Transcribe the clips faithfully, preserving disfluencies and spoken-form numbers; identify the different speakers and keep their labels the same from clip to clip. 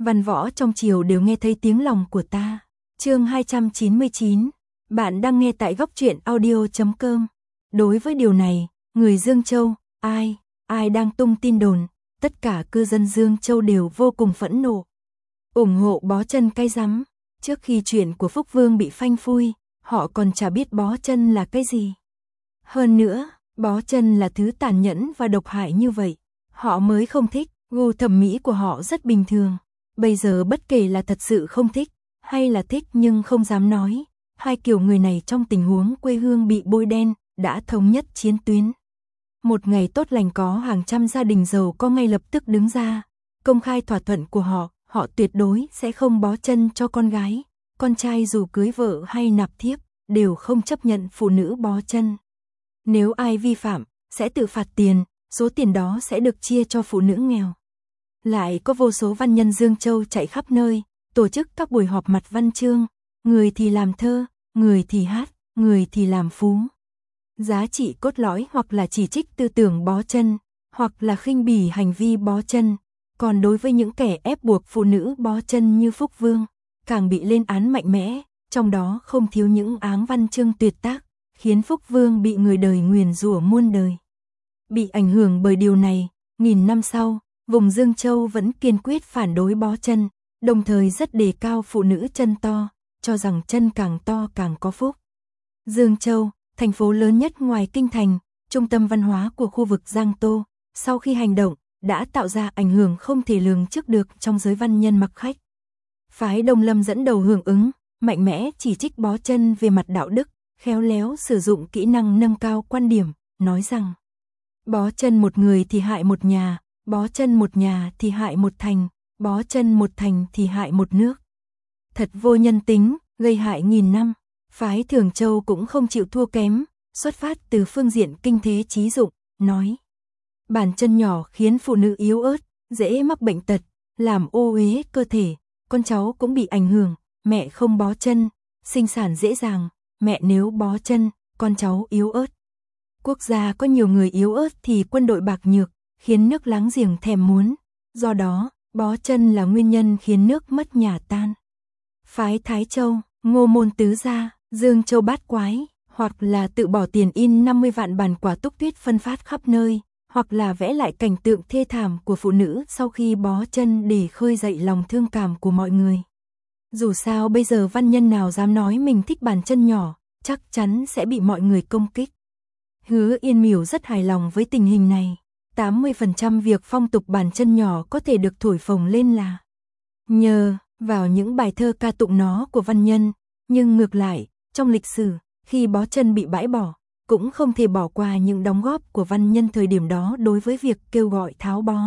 Speaker 1: Văn võ trong triều đều nghe thấy tiếng lòng của ta. Chương hai trăm chín mươi chín. Bạn đang nghe tại góc truyện audio chấm com. Đối với điều này, người Dương Châu, ai, ai đang tung tin đồn, tất cả cư dân Dương Châu đều vô cùng phẫn nộ. ủng hộ bó chân cay rắm. Trước khi chuyện của Phúc Vương bị phanh phui, họ còn chả biết bó chân là cái gì. Hơn nữa, bó chân là thứ tàn nhẫn và độc hại như vậy, họ mới không thích. Gu thẩm mỹ của họ rất bình thường. Bây giờ bất kể là thật sự không thích, hay là thích nhưng không dám nói, hai kiểu người này trong tình huống quê hương bị bôi đen, đã thống nhất chiến tuyến. Một ngày tốt lành có hàng trăm gia đình giàu có ngay lập tức đứng ra, công khai thỏa thuận của họ, họ tuyệt đối sẽ không bó chân cho con gái, con trai dù cưới vợ hay nạp thiếp, đều không chấp nhận phụ nữ bó chân. Nếu ai vi phạm, sẽ tự phạt tiền, số tiền đó sẽ được chia cho phụ nữ nghèo. Lại có vô số văn nhân Dương Châu chạy khắp nơi, tổ chức các buổi họp mặt văn chương, người thì làm thơ, người thì hát, người thì làm phú. Giá trị cốt lõi hoặc là chỉ trích tư tưởng bó chân, hoặc là khinh bỉ hành vi bó chân. Còn đối với những kẻ ép buộc phụ nữ bó chân như Phúc Vương, càng bị lên án mạnh mẽ, trong đó không thiếu những áng văn chương tuyệt tác, khiến Phúc Vương bị người đời nguyền rủa muôn đời. Bị ảnh hưởng bởi điều này, nghìn năm sau, vùng Dương Châu vẫn kiên quyết phản đối bó chân, đồng thời rất đề cao phụ nữ chân to, cho rằng chân càng to càng có phúc. Dương Châu, thành phố lớn nhất ngoài kinh thành, trung tâm văn hóa của khu vực Giang Tô, sau khi hành động, đã tạo ra ảnh hưởng không thể lường trước được trong giới văn nhân mặc khách. Phái Đông Lâm dẫn đầu hưởng ứng, mạnh mẽ chỉ trích bó chân về mặt đạo đức, khéo léo sử dụng kỹ năng nâng cao quan điểm, nói rằng bó chân một người thì hại một nhà, bó chân một nhà thì hại một thành, bó chân một thành thì hại một nước. Thật vô nhân tính, gây hại nghìn năm. Phái Thường Châu cũng không chịu thua kém, xuất phát từ phương diện kinh thế trí dụng, nói bàn chân nhỏ khiến phụ nữ yếu ớt, dễ mắc bệnh tật, làm ô uế cơ thể, con cháu cũng bị ảnh hưởng, mẹ không bó chân, sinh sản dễ dàng, mẹ nếu bó chân, con cháu yếu ớt. Quốc gia có nhiều người yếu ớt thì quân đội bạc nhược, khiến nước láng giềng thèm muốn, do đó, bó chân là nguyên nhân khiến nước mất nhà tan. Phái Thái Châu, Ngô Môn Tứ Gia, Dương Châu Bát Quái, hoặc là tự bỏ tiền in năm mươi vạn bản quả túc tuyết phân phát khắp nơi, hoặc là vẽ lại cảnh tượng thê thảm của phụ nữ sau khi bó chân để khơi dậy lòng thương cảm của mọi người. Dù sao bây giờ văn nhân nào dám nói mình thích bàn chân nhỏ, chắc chắn sẽ bị mọi người công kích. Hứa Yên Miểu rất hài lòng với tình hình này. tám mươi phần trăm việc phong tục bàn chân nhỏ có thể được thổi phồng lên là nhờ vào những bài thơ ca tụng nó của văn nhân, nhưng ngược lại, trong lịch sử, khi bó chân bị bãi bỏ, cũng không thể bỏ qua những đóng góp của văn nhân thời điểm đó đối với việc kêu gọi tháo bó.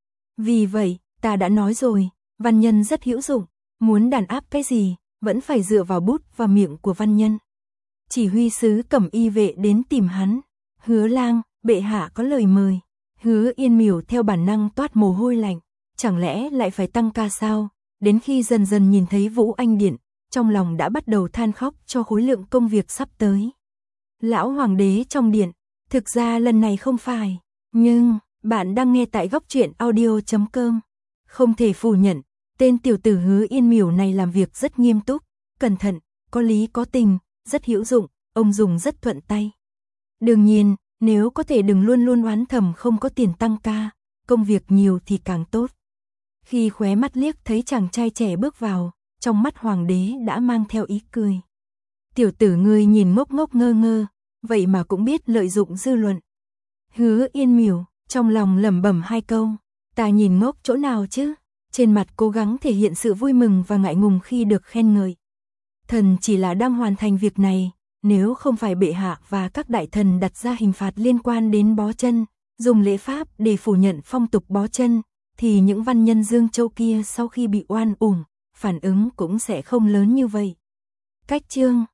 Speaker 1: Vì vậy, ta đã nói rồi, văn nhân rất hữu dụng, muốn đàn áp cái gì, vẫn phải dựa vào bút và miệng của văn nhân. Chỉ huy sứ Cẩm Y Vệ đến tìm hắn, Hứa Lang, bệ hạ có lời mời. Hứa Yên Miểu theo bản năng toát mồ hôi lạnh, chẳng lẽ lại phải tăng ca sao? Đến khi dần dần nhìn thấy Vũ Anh Điện, trong lòng đã bắt đầu than khóc cho khối lượng công việc sắp tới. Lão hoàng đế trong điện, thực ra lần này không phải, nhưng bạn đang nghe tại góc truyện audio chấm com. Không thể phủ nhận, tên tiểu tử Hứa Yên Miểu này làm việc rất nghiêm túc, cẩn thận, có lý có tình, rất hữu dụng, ông dùng rất thuận tay. Đương nhiên, nếu có thể đừng luôn luôn oán thầm không có tiền tăng ca, công việc nhiều thì càng tốt. Khi khóe mắt liếc thấy chàng trai trẻ bước vào, trong mắt hoàng đế đã mang theo ý cười. Tiểu tử ngươi nhìn ngốc ngốc ngơ ngơ, vậy mà cũng biết lợi dụng dư luận. Hứa Yên Miểu, trong lòng lẩm bẩm hai câu, ta nhìn ngốc chỗ nào chứ? Trên mặt cố gắng thể hiện sự vui mừng và ngại ngùng khi được khen ngợi. Thần chỉ là đang hoàn thành việc này, nếu không phải bệ hạ và các đại thần đặt ra hình phạt liên quan đến bó chân, dùng lễ pháp để phủ nhận phong tục bó chân, thì những văn nhân Dương Châu kia sau khi bị oan uổng, phản ứng cũng sẽ không lớn như vậy. Cách chương